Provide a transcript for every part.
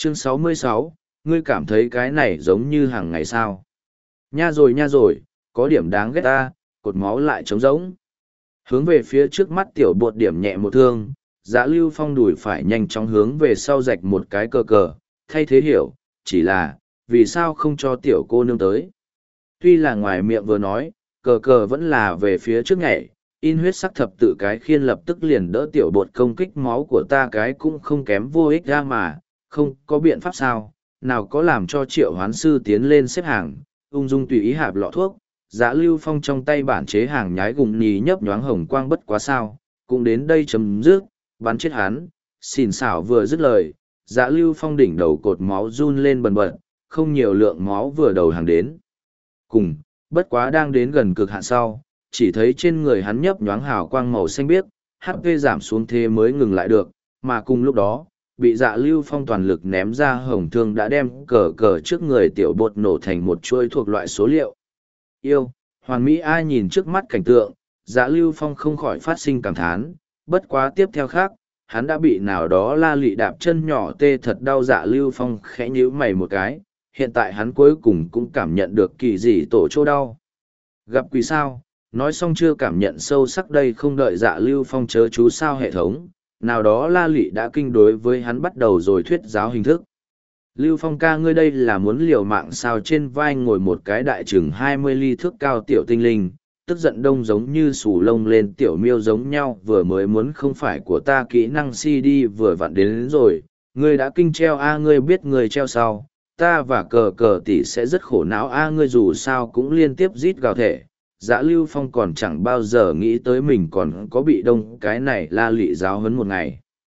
Chương 66, ngươi cảm thấy cái này giống như hàng ngày sao? Nha rồi, có điểm đáng ghét ta, cột máu lại trống rỗng. Hướng về phía trước mắt tiểu bột điểm nhẹ một thương, Dạ Lưu Phong đùi phải nhanh chóng hướng về sau rạch một cái cờ cờ, thay thế hiểu, chỉ là, vì sao không cho tiểu cô nương tới. Tuy là ngoài miệng vừa nói, cờ cờ vẫn là về phía trước nhảy, in huyết sắc thập tự cái khiên lập tức liền đỡ tiểu bột công kích máu của ta cái cũng không kém vô ích ra mà, không có biện pháp sao, nào có làm cho triệu hoán sư tiến lên xếp hàng, ung dung tùy ý hạp lọ thuốc, Dạ Lưu Phong trong tay bản chế hàng nhái gùng nhì nhấp nhoáng hồng quang bất quá sao, cũng đến đây chấm dứt, bắn chết hắn, xỉn xảo vừa dứt lời, Dạ Lưu Phong đỉnh đầu cột máu run lên bần bật, không nhiều lượng máu vừa đầu hàng đến. Cùng, bất quá đang đến gần cực hạn sau, chỉ thấy trên người hắn nhấp nhoáng hào quang màu xanh biếc, HP giảm xuống thế mới ngừng lại được, mà cùng lúc đó, bị Dạ Lưu Phong toàn lực ném ra hồng thương đã đem cờ cờ trước người tiểu bột nổ thành một chuôi thuộc loại số liệu. Yêu, hoàn mỹ ai nhìn trước mắt cảnh tượng, Dạ Lưu Phong không khỏi phát sinh cảm thán, bất quá tiếp theo khác, hắn đã bị nào đó la lị đạp chân nhỏ tê thật đau. Dạ Lưu Phong khẽ nhíu mày một cái, hiện tại hắn cuối cùng cũng cảm nhận được kỳ dị tổ chỗ đau. Gặp quỷ sao, nói xong chưa cảm nhận sâu sắc đây không đợi Dạ Lưu Phong chớ chú sao hệ thống, nào đó la lị đã kinh đối với hắn bắt đầu rồi thuyết giáo hình thức. Lưu Phong ca ngươi đây là muốn liều mạng sao? Trên vai ngồi một cái đại chừng 20 ly thước cao tiểu tinh linh, tức giận đông giống như sù lông lên tiểu miêu giống nhau, vừa mới muốn không phải của ta kỹ năng CD vừa vặn đến rồi, ngươi đã kinh treo a ngươi biết ngươi treo sao, ta và cờ cờ tỷ sẽ rất khổ não a ngươi dù sao cũng liên tiếp rít gào thể. Dạ Lưu Phong còn chẳng bao giờ nghĩ tới mình còn có bị đông cái này la lị giáo huấn một ngày.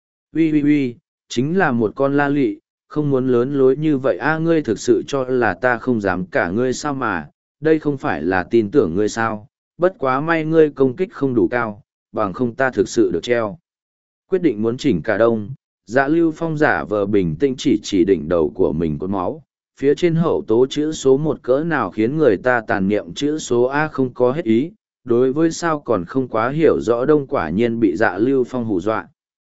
Uy, chính là một con la lị, không muốn lớn lối như vậy a ngươi thực sự cho là ta không dám cả ngươi sao mà, đây không phải là tin tưởng ngươi sao, bất quá may ngươi công kích không đủ cao, bằng không ta thực sự được treo. Quyết định muốn chỉnh cả đông, Dạ Lưu Phong giả vờ bình tĩnh chỉ đỉnh đầu của mình cột máu, phía trên hậu tố chữ số một cỡ nào khiến người ta tàn niệm chữ số A không có hết ý, đối với sao còn không quá hiểu rõ đông quả nhiên bị Dạ Lưu Phong hù dọa.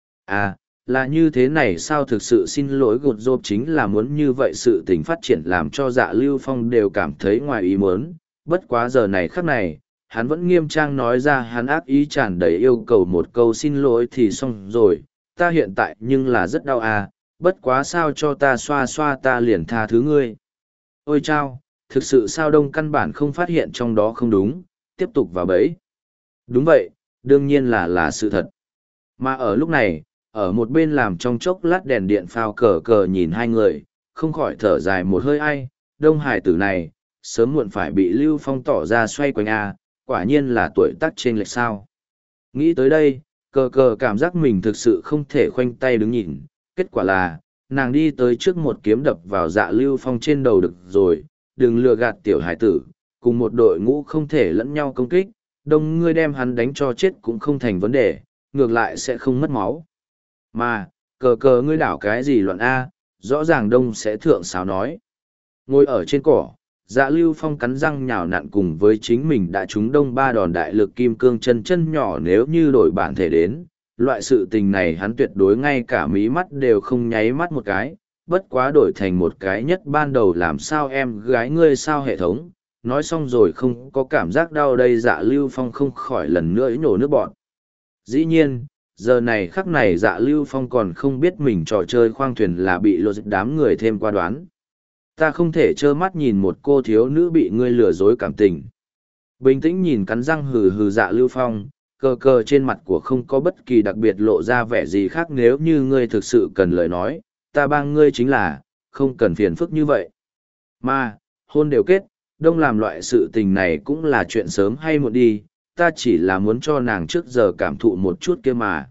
À, là như thế này sao? Thực sự xin lỗi gột rộp, chính là muốn như vậy. Sự tình phát triển làm cho Dạ Lưu Phong đều cảm thấy ngoài ý muốn, bất quá giờ này khắc này, hắn vẫn nghiêm trang nói ra, hắn ác ý tràn đầy yêu cầu một câu xin lỗi thì xong rồi, ta hiện tại nhưng là rất đau à, bất quá sao cho ta xoa xoa ta liền tha thứ ngươi. Ôi chao, thực sự sao đông căn bản không phát hiện trong đó không đúng, tiếp tục vào bẫy. Đúng vậy, đương nhiên là sự thật. Mà ở lúc này, ở một bên làm trong chốc lát đèn điện phao cờ cờ nhìn hai người, không khỏi thở dài một hơi ai, đông hải tử này, sớm muộn phải bị Lưu Phong tỏ ra xoay quanh a, quả nhiên là tuổi tác trên lệch sao. Nghĩ tới đây, cờ cờ cảm giác mình thực sự không thể khoanh tay đứng nhìn, kết quả là, nàng đi tới trước một kiếm đập vào Dạ Lưu Phong trên đầu được rồi, đừng lừa gạt tiểu hải tử, cùng một đội ngũ không thể lẫn nhau công kích, đông ngươi đem hắn đánh cho chết cũng không thành vấn đề, ngược lại sẽ không mất máu. Mà, cờ cờ ngươi đảo cái gì loạn A, rõ ràng đông sẽ thượng sáo nói. Ngồi ở trên cỏ, Dạ Lưu Phong cắn răng nhào nặn cùng với chính mình đã trúng đông ba đòn đại lực kim cương chân nhỏ, nếu như đổi bản thể đến, loại sự tình này hắn tuyệt đối ngay cả mí mắt đều không nháy mắt một cái, bất quá đổi thành một cái nhất ban đầu làm sao em gái ngươi sao hệ thống, nói xong rồi không có cảm giác đau đây. Dạ Lưu Phong không khỏi lần nữa nhổ nước bọt. Dĩ nhiên, giờ này khắc này Dạ Lưu Phong còn không biết mình trò chơi khoang thuyền là bị lộ dịch đám người thêm qua đoán. Ta không thể trơ mắt nhìn một cô thiếu nữ bị ngươi lừa dối cảm tình. Bình tĩnh nhìn cắn răng hừ hừ Dạ Lưu Phong, cờ cờ trên mặt của không có bất kỳ đặc biệt lộ ra vẻ gì khác, nếu như ngươi thực sự cần lời nói, ta bang ngươi chính là, không cần phiền phức như vậy. Mà, hôn đều kết, đông làm loại sự tình này cũng là chuyện sớm hay muộn đi, ta chỉ là muốn cho nàng trước giờ cảm thụ một chút kia mà.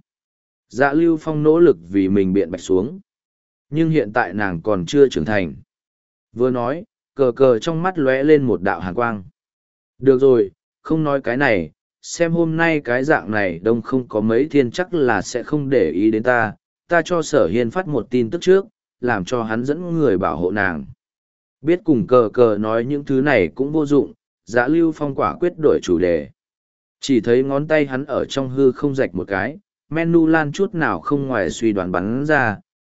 Dạ Lưu Phong nỗ lực vì mình biện bạch xuống. Nhưng hiện tại nàng còn chưa trưởng thành. Vừa nói, cờ cờ trong mắt lóe lên một đạo hàn quang. Được rồi, không nói cái này, xem hôm nay cái dạng này đông không có mấy thiên chắc là sẽ không để ý đến ta, ta cho Sở Hiên phát một tin tức trước, làm cho hắn dẫn người bảo hộ nàng. Biết cùng cờ cờ nói những thứ này cũng vô dụng, Dạ Lưu Phong quả quyết đổi chủ đề. Chỉ thấy ngón tay hắn ở trong hư không rạch một cái, menu lan chút nào không ngoài suy đoán bắn ra,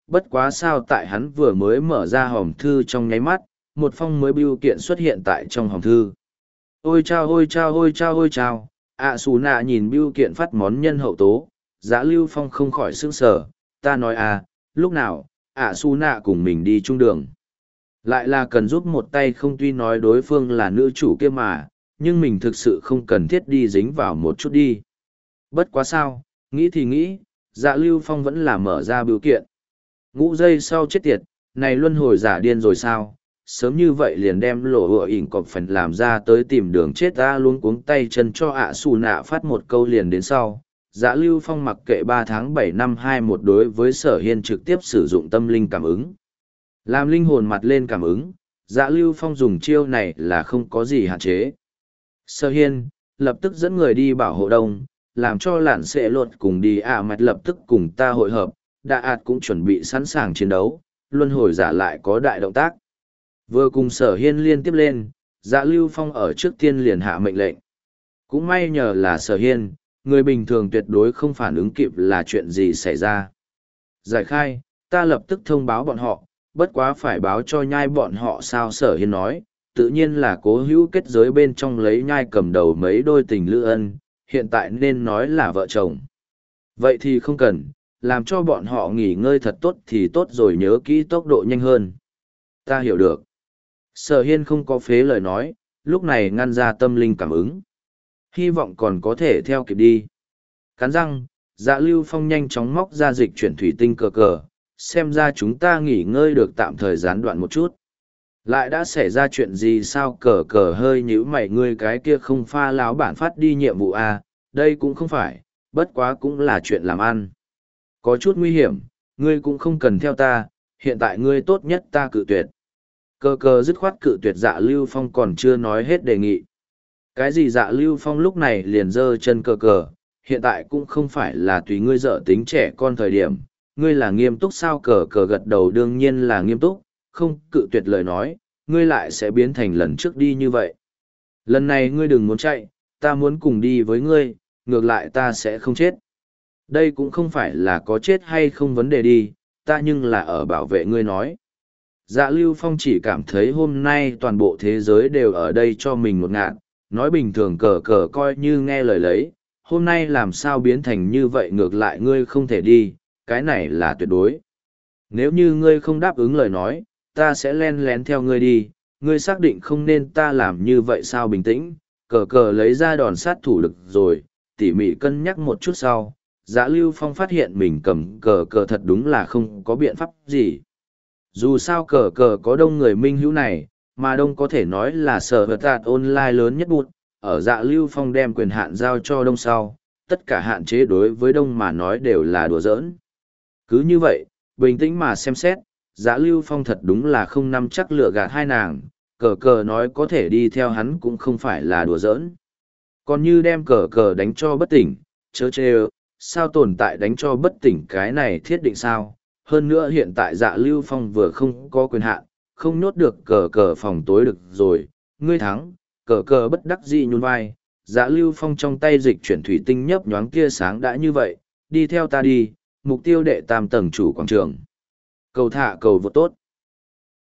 bất quá sao tại hắn vừa mới mở ra hòm thư trong nháy mắt, một phong mới bưu kiện xuất hiện tại trong hòm thư. Ôi chao ôi chao ôi chao ôi chao, ạ xù nạ nhìn bưu kiện phát món nhân hậu tố, Dã Lưu Phong không khỏi sững sờ, ta nói à, lúc nào, ạ xù nạ cùng mình đi chung đường. Lại là cần giúp một tay, không tuy nói đối phương là nữ chủ kia mà, nhưng mình thực sự không cần thiết đi dính vào một chút đi. Bất quá sao, nghĩ thì nghĩ, Dạ Lưu Phong vẫn là mở ra bưu kiện. Ngũ giây sau chết tiệt, này luân hồi giả điên rồi sao? Sớm như vậy liền đem lộ hựa ỉn cọp phần làm ra tới tìm đường chết ta luôn cuống tay chân cho ạ xù nạ phát một câu liền đến sau. Dạ Lưu Phong mặc kệ 3 tháng 7 năm 21 đối với Sở Hiên trực tiếp sử dụng tâm linh cảm ứng. Làm linh hồn mặt lên cảm ứng, Dạ Lưu Phong dùng chiêu này là không có gì hạn chế. Sở Hiên, lập tức dẫn người đi bảo hộ đông, làm cho lạn sẽ lột cùng đi mạch lập tức cùng ta hội hợp, Đạ ạt cũng chuẩn bị sẵn sàng chiến đấu, luân hồi giả lại có đại động tác. Vừa cùng Sở Hiên liên tiếp lên, Dạ Lưu Phong ở trước tiên liền hạ mệnh lệnh. Cũng may nhờ là Sở Hiên, người bình thường tuyệt đối không phản ứng kịp là chuyện gì xảy ra. Giải khai, ta lập tức thông báo bọn họ, bất quá phải báo cho nhai bọn họ sao. Sở Hiên nói, tự nhiên là cố hữu kết giới bên trong lấy nhai cầm đầu mấy đôi tình lữ ân, hiện tại nên nói là vợ chồng. Vậy thì không cần, làm cho bọn họ nghỉ ngơi thật tốt thì tốt rồi, nhớ kỹ tốc độ nhanh hơn. Ta hiểu được. Sở Hiên không có phế lời nói, lúc này ngăn ra tâm linh cảm ứng. Hy vọng còn có thể theo kịp đi. Cắn răng, Dạ Lưu Phong nhanh chóng móc ra dịch chuyển thủy tinh cờ cờ, xem ra chúng ta nghỉ ngơi được tạm thời gián đoạn một chút. Lại đã xảy ra chuyện gì sao? Cờ cờ hơi nhíu mày, ngươi cái kia không pha láo bản phát đi nhiệm vụ à, đây cũng không phải, bất quá cũng là chuyện làm ăn. Có chút nguy hiểm, ngươi cũng không cần theo ta, hiện tại ngươi tốt nhất ta cự tuyệt. Cờ cờ dứt khoát cự tuyệt. Dạ Lưu Phong còn chưa nói hết đề nghị. Cái gì? Dạ Lưu Phong lúc này liền giơ chân cờ cờ, hiện tại cũng không phải là tùy ngươi dở tính trẻ con thời điểm, ngươi là nghiêm túc sao? Cờ cờ gật đầu, đương nhiên là nghiêm túc, không cự tuyệt lời nói, ngươi lại sẽ biến thành lần trước đi như vậy. Lần này ngươi đừng muốn chạy, ta muốn cùng đi với ngươi, ngược lại ta sẽ không chết. Đây cũng không phải là có chết hay không vấn đề đi, ta nhưng là ở bảo vệ ngươi nói. Dạ Lưu Phong chỉ cảm thấy hôm nay toàn bộ thế giới đều ở đây cho mình một ngạn, nói bình thường cờ cờ coi như nghe lời lấy, hôm nay làm sao biến thành như vậy, ngược lại ngươi không thể đi, cái này là tuyệt đối. Nếu như ngươi không đáp ứng lời nói, ta sẽ len lén theo ngươi đi, ngươi xác định không nên ta làm như vậy sao? Bình tĩnh, cờ cờ lấy ra đòn sát thủ lực rồi, tỉ mỉ cân nhắc một chút sau, Dạ Lưu Phong phát hiện mình cầm cờ cờ thật đúng là không có biện pháp gì. Dù sao cờ cờ có đông người minh hữu này, mà đông có thể nói là sở vật tạt online lớn nhất bụt, ở Dạ Lưu Phong đem quyền hạn giao cho đông sau, tất cả hạn chế đối với đông mà nói đều là đùa giỡn. Cứ như vậy, bình tĩnh mà xem xét, Dạ Lưu Phong thật đúng là không nắm chắc lựa gạt hai nàng, cờ cờ nói có thể đi theo hắn cũng không phải là đùa giỡn. Còn như đem cờ cờ đánh cho bất tỉnh, chớ chê sao tồn tại đánh cho bất tỉnh cái này thiết định sao? Hơn nữa hiện tại Dạ Lưu Phong vừa không có quyền hạn, không nhốt được cờ cờ phòng tối được rồi, ngươi thắng. Cờ cờ bất đắc dĩ nhún vai, Dạ Lưu Phong trong tay dịch chuyển thủy tinh nhấp nhoáng tia sáng, đã như vậy, đi theo ta đi, mục tiêu đệ tam tầng chủ quảng trường. Cầu thả cầu vô tốt.